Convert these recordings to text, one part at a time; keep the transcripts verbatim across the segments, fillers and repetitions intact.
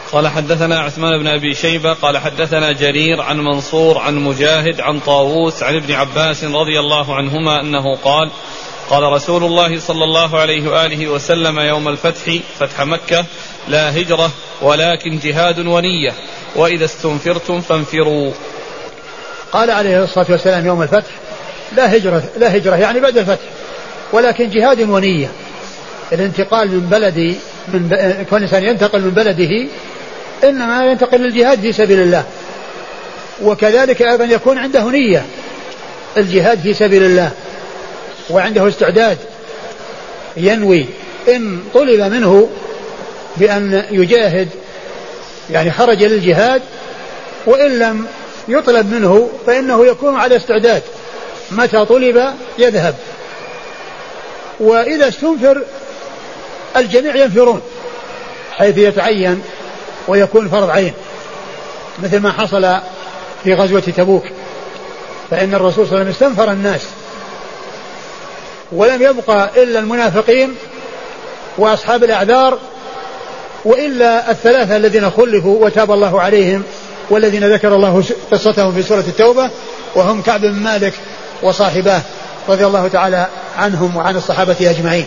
قال حدثنا عثمان بن أبي شيبة قال حدثنا جرير عن منصور عن مجاهد عن طاووس عن ابن عباس رضي الله عنهما أنه قال قال رسول الله صلى الله عليه وآله وسلم يوم الفتح فتح مكة لا هجرة ولكن جهاد ونية وإذا استنفرتم فانفروا. قال عليه الصلاة والسلام يوم الفتح لا هجرة, لا هجرة يعني بعد الفتح ولكن جهاد ونية. الانتقال من بلدي من ب... كون الإنسان ينتقل من بلده إنما ينتقل للجهاد في سبيل الله, وكذلك أيضا يكون عنده نية الجهاد في سبيل الله وعنده استعداد ينوي إن طلب منه بأن يجاهد يعني خرج للجهاد, وإن لم يطلب منه فإنه يكون على استعداد متى طلب يذهب. وإذا استنفر الجميع ينفرون حيث يتعين ويكون فرض عين, مثل ما حصل في غزوة تبوك, فإن الرسول صلى الله عليه وسلم استنفر الناس ولم يبقى إلا المنافقين وأصحاب الأعذار وإلا الثلاثة الذين خلفوا وتاب الله عليهم والذين ذكر الله قصتهم في سورة التوبة, وهم كعب بن مالك وصاحباه رضي الله تعالى عنهم وعن الصحابة أجمعين.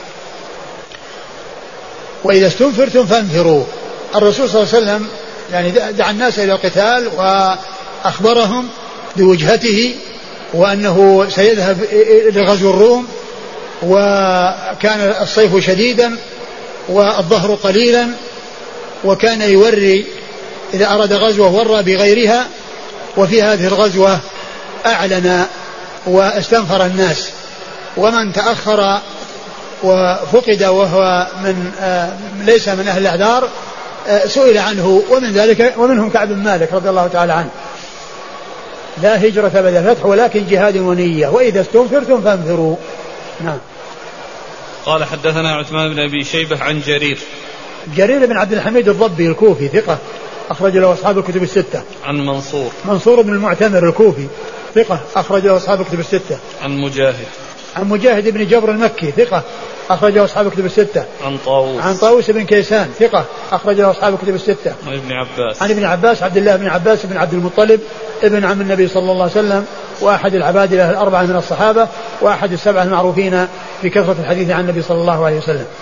وإذا استنفرتم فانفروا. الرسول صلى الله عليه وسلم يعني دعا الناس إلى القتال وأخبرهم بوجهته وأنه سيذهب لغزو الروم, وكان الصيف شديدا والظهر قليلا, وكان يوري إذا أراد غزوة ورى بغيرها, وفي هذه الغزوة أعلن واستنفر الناس, ومن تأخر وفقد وهو من ليس من أهل الأعذار سئل عنه, ومن ذلك ومنهم كعب بن مالك رضي الله تعالى عنه. لا هجرة بعد الفتح ولكن جهاد ونية وإذا استنفرتم فانفروا. نعم. قال حدثنا عثمان بن أبي شيبة عن جرير جرير بن عبد الحميد الضبي الكوفي ثقة أخرج له أصحاب الكتب الستة. عن منصور منصور بن المعتمر الكوفي ثقة أخرج له أصحاب الكتب الستة. عن مجاهد عن مجاهد بن جبر المكي ثقة أخرج له أصحاب الكتب الستة. عن طاووس عن طاووس بن كيسان ثقة أخرج له أصحاب الكتب الستة. عن ابن عباس عن ابن عباس عبد الله بن عباس بن عبد المطلب ابن عم النبي صلى الله عليه وسلم, وأحد العبادلة الأربعة من الصحابة, وأحد السبعة المعروفين بكثرة الحديث عن النبي صلى الله عليه وسلم.